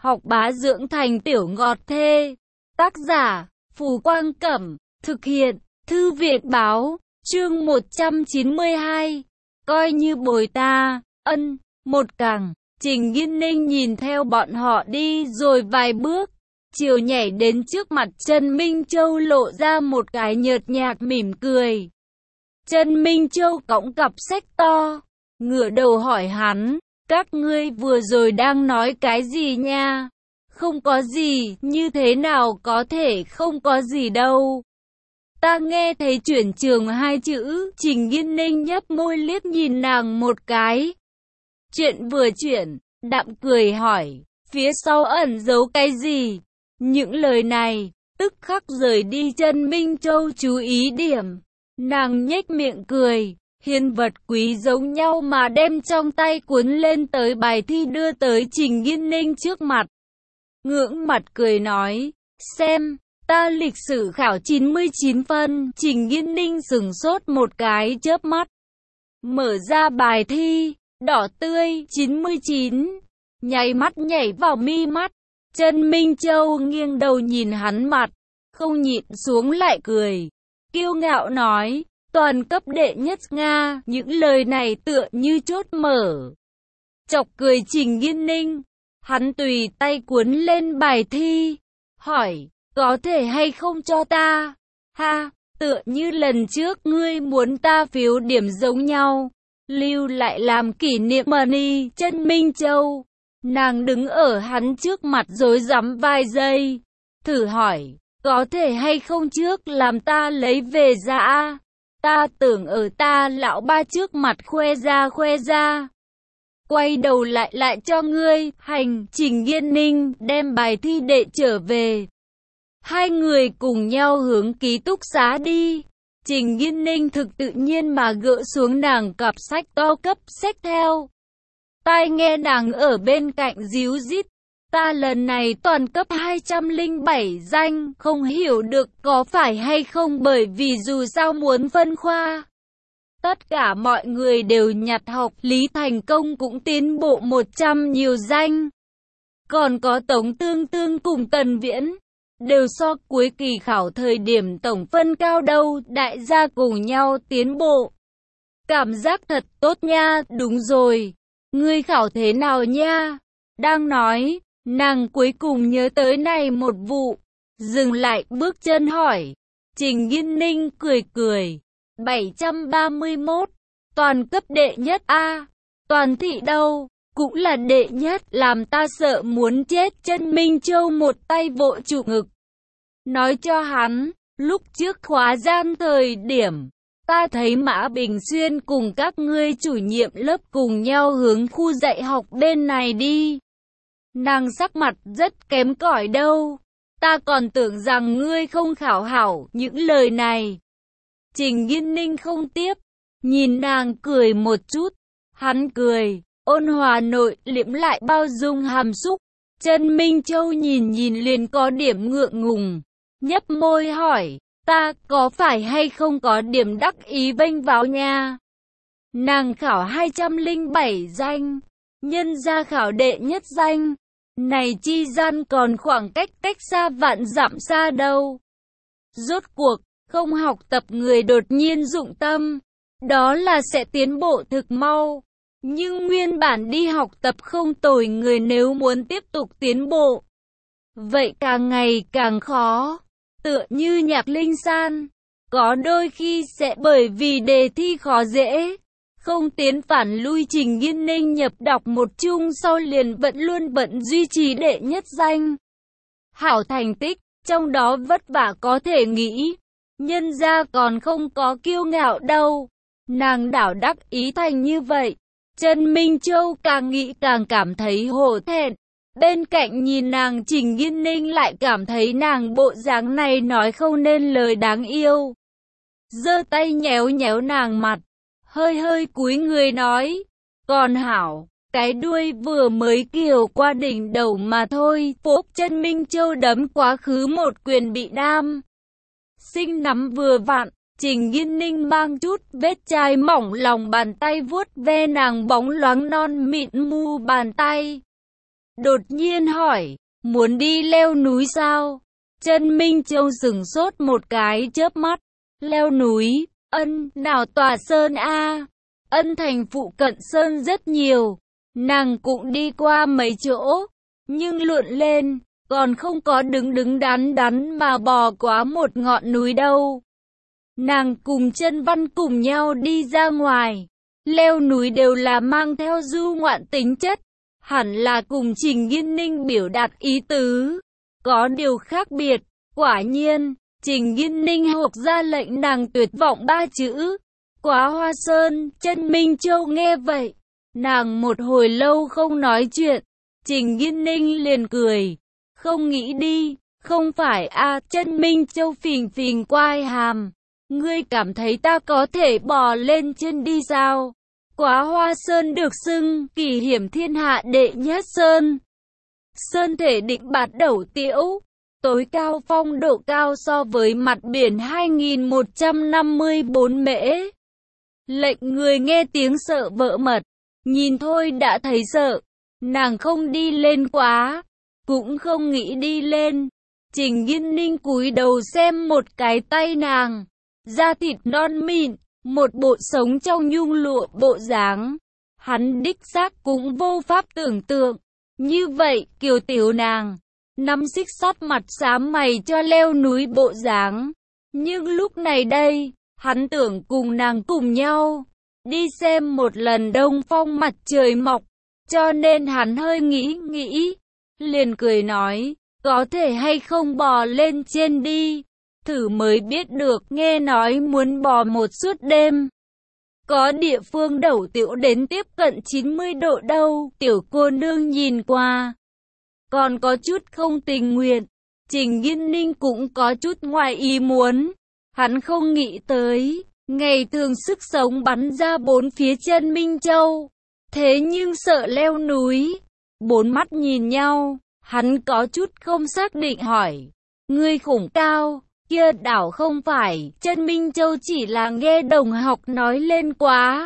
học bá dưỡng thành tiểu ngọt thê. Tác giả, Phù Quang Cẩm, thực hiện, Thư viện Báo, chương 192. Coi như bồi ta, ân, một cẳng. Trình Nghiên Ninh nhìn theo bọn họ đi rồi vài bước, chiều nhảy đến trước mặt Trần Minh Châu lộ ra một cái nhợt nhạt mỉm cười. Trần Minh Châu cõng cặp sách to, ngửa đầu hỏi hắn, các ngươi vừa rồi đang nói cái gì nha? Không có gì, như thế nào có thể không có gì đâu. Ta nghe thấy chuyển trường hai chữ. Trình Nghiên Ninh nhấp môi liếc nhìn nàng một cái. Chuyện vừa chuyển, đạm cười hỏi, phía sau ẩn giấu cái gì? Những lời này, tức khắc rời đi Trần Minh Châu chú ý điểm. Nàng nhếch miệng cười, hiên vật quý giống nhau mà đem trong tay cuốn lên tới bài thi đưa tới Trình Nghiên Ninh trước mặt. Ngưỡng mặt cười nói, xem, ta lịch sử khảo 99 phân. Trình Nghiên Ninh sửng sốt một cái chớp mắt. Mở ra bài thi, đỏ tươi, 99. Nháy mắt nhảy vào mi mắt. Trần Minh Châu nghiêng đầu nhìn hắn mặt, không nhịn xuống lại cười. Kiêu ngạo nói, toàn cấp đệ nhất Nga. Những lời này tựa như chốt mở. Chọc cười Trình Nghiên Ninh. Hắn tùy tay cuốn lên bài thi, hỏi, có thể hay không cho ta? Ha, tựa như lần trước ngươi muốn ta phiếu điểm giống nhau, lưu lại làm kỷ niệm mà đi. Trần Minh Châu, nàng đứng ở hắn trước mặt rối rắm vài giây, thử hỏi, có thể hay không trước làm ta lấy về ra? Ta tưởng ở ta lão ba trước mặt khoe ra. Quay đầu lại cho ngươi. Hành. Trình Nghiên Ninh đem bài thi đệ trở về. Hai người cùng nhau hướng ký túc xá đi. Trình Nghiên Ninh thực tự nhiên mà gỡ xuống nàng cặp sách to cấp xách theo. Tai nghe nàng ở bên cạnh díu dít. Ta lần này toàn cấp 207 danh, không hiểu được có phải hay không bởi vì dù sao muốn phân khoa. Tất cả mọi người đều nhặt học, Lý Thành Công cũng tiến bộ 100 nhiều danh. Còn có Tống Tương Tương cùng Tần Viễn, đều so cuối kỳ khảo thời điểm tổng phân cao đâu, đại gia cùng nhau tiến bộ. Cảm giác thật tốt nha. Đúng rồi, ngươi khảo thế nào nha? Đang nói, nàng cuối cùng nhớ tới này một vụ, dừng lại bước chân hỏi. Trình Nghiên Ninh cười. 731, toàn cấp đệ nhất a. Toàn thị đâu, cũng là đệ nhất, làm ta sợ muốn chết. Trần Minh Châu một tay vội chụp ngực, nói cho hắn, lúc trước khóa gian thời điểm, ta thấy Mã Bình Xuyên cùng các ngươi chủ nhiệm lớp cùng nhau hướng khu dạy học bên này đi. Nàng sắc mặt rất kém cỏi đâu, ta còn tưởng rằng ngươi không khảo hảo. Những lời này Trình Nghiên Ninh không tiếp, nhìn nàng cười một chút. Hắn cười, ôn hòa nội liễm lại bao dung hàm xúc. Trần Minh Châu nhìn liền có điểm ngượng ngùng, nhấp môi hỏi, ta có phải hay không có điểm đắc ý vênh váo nha? Nàng khảo 207 danh, nhân ra khảo đệ nhất danh, này chi gian còn khoảng cách xa vạn dặm xa đâu. Rốt cuộc, không học tập người đột nhiên dụng tâm, đó là sẽ tiến bộ thực mau. Nhưng nguyên bản đi học tập không tồi người nếu muốn tiếp tục tiến bộ, vậy càng ngày càng khó. Tựa như Nhạc Linh San, có đôi khi sẽ bởi vì đề thi khó dễ, không tiến phản lui. Trình Nghiên Ninh nhập đọc một chung sau liền vẫn luôn bận duy trì đệ nhất danh. Hảo thành tích, trong đó vất vả có thể nghĩ, nhân ra còn không có kiêu ngạo đâu. Nàng đảo đắc ý thành như vậy, Trần Minh Châu càng nghĩ càng cảm thấy hổ thẹn. Bên cạnh nhìn nàng Trình Nghiên Ninh lại cảm thấy nàng bộ dáng này nói không nên lời đáng yêu. Giơ tay nhéo nàng mặt, hơi cúi người nói, còn hảo, cái đuôi vừa mới kiều qua đỉnh đầu mà thôi. Phốp. Trần Minh Châu đấm quá khứ một quyền bị đam sinh nắm vừa vặn. Trình Nghiên Ninh mang chút vết chai mỏng lòng bàn tay vuốt ve nàng bóng loáng non mịn mu bàn tay. đột nhiên hỏi, muốn đi leo núi sao? Trần Minh Châu sửng sốt một cái chớp mắt. Leo núi, nào tòa sơn a. Ân thành phụ cận sơn rất nhiều, nàng cũng đi qua mấy chỗ, nhưng lượn lên, còn không có đứng đắn đắn mà bò quá một ngọn núi đâu. Nàng cùng Trân Văn cùng nhau đi ra ngoài, leo núi đều là mang theo du ngoạn tính chất, hẳn là cùng Trình Nghiên Ninh biểu đạt ý tứ, có điều khác biệt. Quả nhiên, Trình Nghiên Ninh hộc ra lệnh nàng tuyệt vọng 3 chữ. Quá Hoa Sơn. Trần Minh Châu nghe vậy, nàng một hồi lâu không nói chuyện. Trình Nghiên Ninh liền cười, không nghĩ đi, không phải a. Trần Minh Châu phình phình quai hàm, ngươi cảm thấy ta có thể bò lên trên đi sao? Quá Hoa Sơn được xưng kỳ hiểm thiên hạ đệ nhất sơn. Sơn thể định bạt đẩu tiễu, tối cao phong độ cao so với mặt biển 2154 mễ. Lệnh người nghe tiếng sợ vỡ mật, nhìn thôi đã thấy sợ. Nàng không đi lên quá, cũng không nghĩ đi lên. Trình Nghiên Ninh cúi đầu xem một cái tay nàng, da thịt non mịn, một bộ sống trong nhung lụa bộ dáng. Hắn đích xác cũng vô pháp tưởng tượng, như vậy kiều tiểu nàng, nắm xích sắt mặt xám mày cho leo núi bộ dáng. Nhưng lúc này đây, hắn tưởng cùng nàng cùng nhau, đi xem một lần đông phong mặt trời mọc, cho nên hắn hơi nghĩ, liền cười nói, có thể hay không bò lên trên đi, thử mới biết được, nghe nói muốn bò một suốt đêm. Có địa phương đẩu tiểu đến tiếp cận 90 độ đâu. Tiểu cô nương nhìn qua, còn có chút không tình nguyện. Trình Nghiên Ninh cũng có chút ngoài ý muốn. Hắn không nghĩ tới, ngày thường sức sống bắn ra bốn phía chân Minh Châu. Thế nhưng sợ leo núi. Bốn mắt nhìn nhau, hắn có chút không xác định hỏi, ngươi khủng cao, kia đảo không phải. Chân Minh Châu chỉ là nghe đồng học nói lên quá.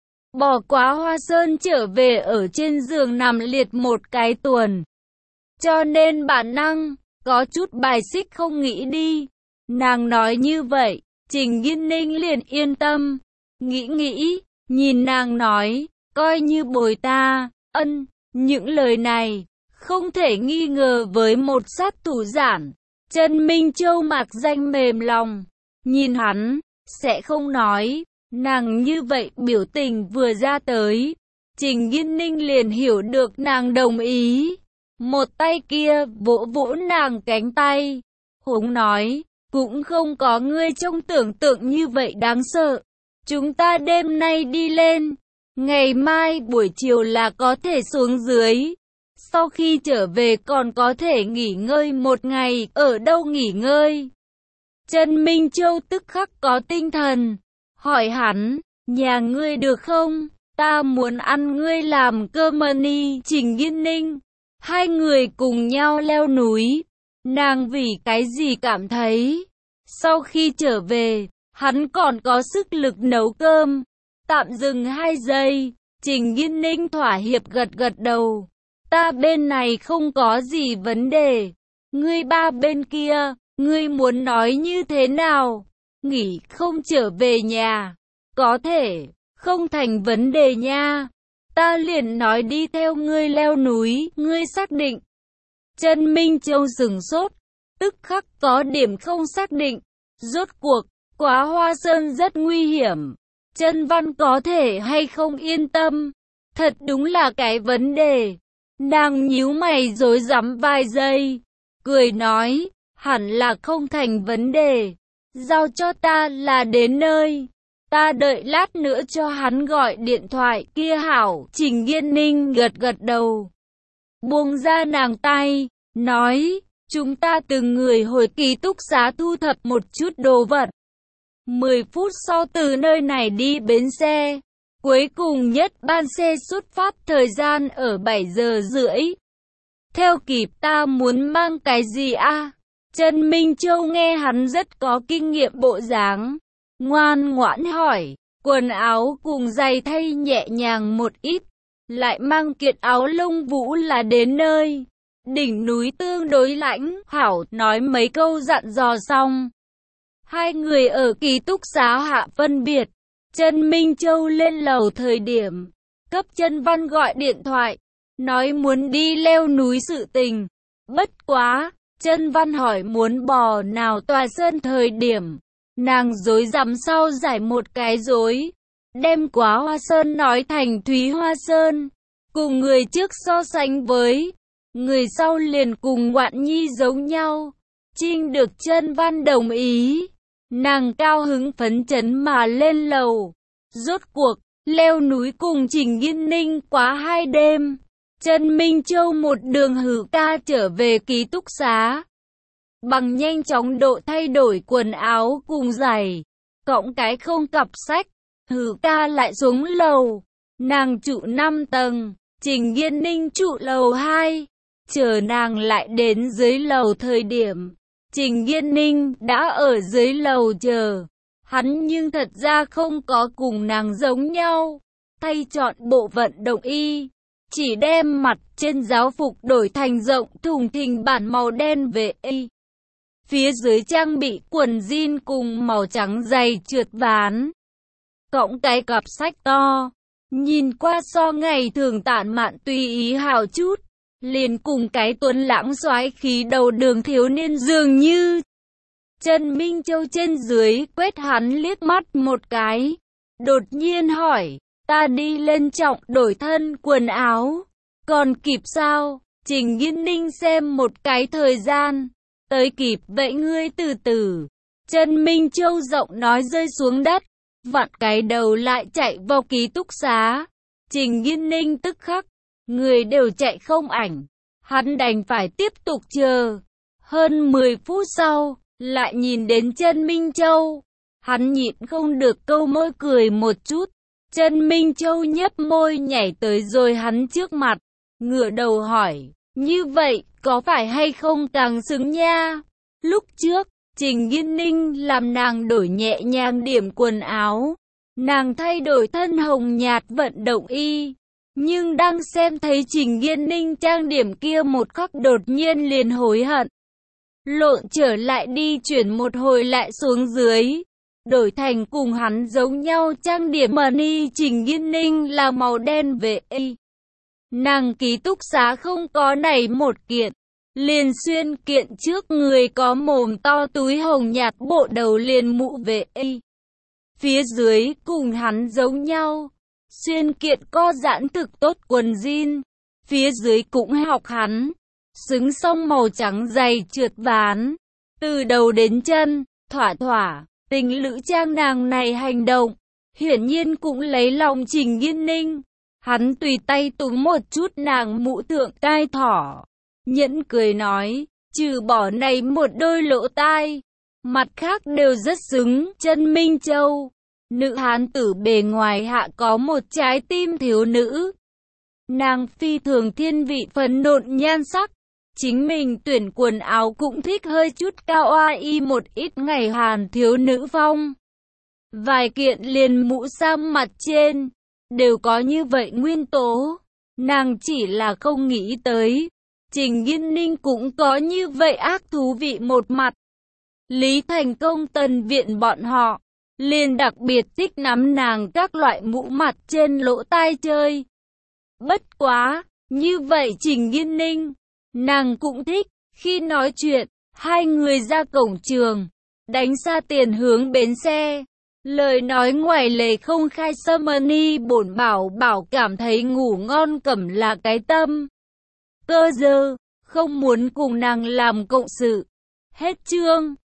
Bỏ Quá Hoa Sơn trở về ở trên giường nằm liệt một cái tuần. Cho nên bản năng, có chút bài xích không nghĩ đi. Nàng nói như vậy, Trình Nghiên Ninh liền yên tâm. Nghĩ, nhìn nàng nói, coi như bồi ta, những lời này, không thể nghi ngờ với một sát thủ giản. Trần Minh Châu mạc danh mềm lòng, nhìn hắn, sẽ không nói. Nàng như vậy biểu tình vừa ra tới, Trình Nghiên Ninh liền hiểu được nàng đồng ý. Một tay kia vỗ vỗ nàng cánh tay, húng nói, cũng không có ngươi trong tưởng tượng như vậy đáng sợ. Chúng ta đêm nay đi lên, ngày mai buổi chiều là có thể xuống dưới. Sau khi trở về còn có thể nghỉ ngơi một ngày. Ở đâu nghỉ ngơi? Trần Minh Châu tức khắc có tinh thần, hỏi hắn, nhà ngươi được không? Ta muốn ăn ngươi làm cơm mani. Trình Nghiên Ninh, hai người cùng nhau leo núi. Nàng vì cái gì cảm thấy, sau khi trở về, hắn còn có sức lực nấu cơm. Tạm dừng 2 giây, Trình Nghiên Ninh thỏa hiệp gật đầu. Ta bên này không có gì vấn đề. Ngươi ba bên kia, ngươi muốn nói như thế nào? Nghỉ không trở về nhà, có thể, không thành vấn đề nha. Ta liền nói đi theo ngươi leo núi, ngươi xác định. Trần Minh Châu sửng sốt, tức khắc có điểm không xác định. Rốt cuộc, Quá Hoa Sơn rất nguy hiểm. Trân Văn có thể hay không yên tâm? Thật đúng là cái vấn đề. Nàng nhíu mày rối rắm vài giây, cười nói, hẳn là không thành vấn đề. Giao cho ta là đến nơi. Ta đợi lát nữa cho hắn gọi điện thoại kia hảo. Trình Nghiên Ninh gật đầu, buông ra nàng tay, nói, chúng ta từng người hồi ký túc xá thu thập một chút đồ vật. 10 phút sau từ nơi này đi bến xe. Cuối cùng nhất ban xe xuất phát thời gian ở 7 giờ rưỡi. Theo kịp ta muốn mang cái gì a? Trần Minh Châu nghe hắn rất có kinh nghiệm bộ dáng, ngoan ngoãn hỏi, quần áo cùng giày thay nhẹ nhàng một ít. lại mang kiện áo lông vũ là đến nơi. Đỉnh núi tương đối lãnh, hảo nói mấy câu dặn dò xong. Hai người ở ký túc xá hạ phân biệt. Trần Minh Châu lên lầu thời điểm, cấp Trần Văn gọi điện thoại, nói muốn đi leo núi sự tình. Bất quá, Trần Văn hỏi muốn bò nào tòa sơn thời điểm, nàng dối rắm sau giải một cái dối, đem Quá Hoa Sơn nói thành Thúy Hoa Sơn, cùng người trước so sánh với, người sau liền cùng Ngoạn Nhi giống nhau. Trinh được Trần Văn đồng ý, nàng cao hứng phấn chấn mà lên lầu. Rốt cuộc, leo núi cùng Trình Nghiên Ninh quá 2 đêm. Trần Minh Châu một đường Hữu Ca trở về ký túc xá. Bằng nhanh chóng độ thay đổi quần áo cùng giày, cộng cái không cặp sách, Hữu Ca lại xuống lầu. Nàng trụ 5 tầng, Trình Nghiên Ninh trụ lầu 2. Chờ nàng lại đến dưới lầu thời điểm, Trình Nghiên Ninh đã ở dưới lầu chờ. Hắn nhưng thật ra không có cùng nàng giống nhau, thay chọn bộ vận động y, chỉ đem mặt trên giáo phục đổi thành rộng thùng thình bản màu đen về y. Phía dưới trang bị quần jean cùng màu trắng dày trượt ván, cộng cái cặp sách to, nhìn qua so ngày thường tản mạn tùy ý hào chút, liền cùng cái tuấn lãng soái khí đầu đường thiếu niên dường như. Trần Minh Châu trên dưới quét hắn liếc mắt một cái, đột nhiên hỏi, ta đi lên trọng đổi thân quần áo, còn kịp sao? Trình Nghiên Ninh xem một cái thời gian, tới kịp vậy ngươi từ từ. Trần Minh Châu giọng nói rơi xuống đất, vặn cái đầu lại chạy vào ký túc xá. Trình Nghiên Ninh tức khắc, người đều chạy không ảnh, hắn đành phải tiếp tục chờ. Hơn 10 phút sau, lại nhìn đến Trần Minh Châu, hắn nhịn không được câu môi cười một chút. Trần Minh Châu nhếch môi nhảy tới rồi hắn trước mặt, ngửa đầu hỏi, như vậy có phải hay không càng xứng nha? Lúc trước, Trình Nghiên Ninh làm nàng đổi nhẹ nhàng điểm quần áo, nàng thay đổi thân hồng nhạt vận động y, nhưng đang xem thấy Trình Nghiên Ninh trang điểm kia một khắc đột nhiên liền hối hận. Lộn trở lại đi chuyển một hồi lại xuống dưới, đổi thành cùng hắn giống nhau trang điểm money. Trình Nghiên Ninh là màu đen về y. Nàng ký túc xá không có này một kiện, liền xuyên kiện trước người có mồm to túi hồng nhạt bộ đầu liền mũ về y. Phía dưới cùng hắn giống nhau, xuyên kiện co giãn thực tốt quần jean, phía dưới cũng học hắn. Xứng xong màu trắng dày trượt ván, từ đầu đến chân, thỏa thỏa, tình lữ trang nàng này hành động, hiển nhiên cũng lấy lòng Trình Nghiên Ninh. Hắn tùy tay túm một chút nàng mũ thượng tai thỏ, nhẫn cười nói, trừ bỏ này một đôi lỗ tai, mặt khác đều rất xứng. Trần Minh Châu, nữ hán tử bề ngoài hạ có một trái tim thiếu nữ. Nàng phi thường thiên vị phấn nộn nhan sắc. Chính mình tuyển quần áo cũng thích hơi chút cao oai một ít ngày Hàn thiếu nữ phong. Vài kiện liền mũ sam mặt trên, đều có như vậy nguyên tố. Nàng chỉ là không nghĩ tới, Trình Nghiên Ninh cũng có như vậy ác thú vị một mặt. Lý Thành Công Tần Viện bọn họ, liền đặc biệt thích nắm nàng các loại mũ mặt trên lỗ tai chơi. Bất quá, như vậy Trình Nghiên Ninh, nàng cũng thích. Khi nói chuyện, hai người ra cổng trường, đánh xa tiền hướng bến xe. Lời nói ngoài lề không khai Summerny bổn bảo cảm thấy ngủ ngon cẩm là cái tâm. Cơ dơ, không muốn cùng nàng làm cộng sự. Hết chương.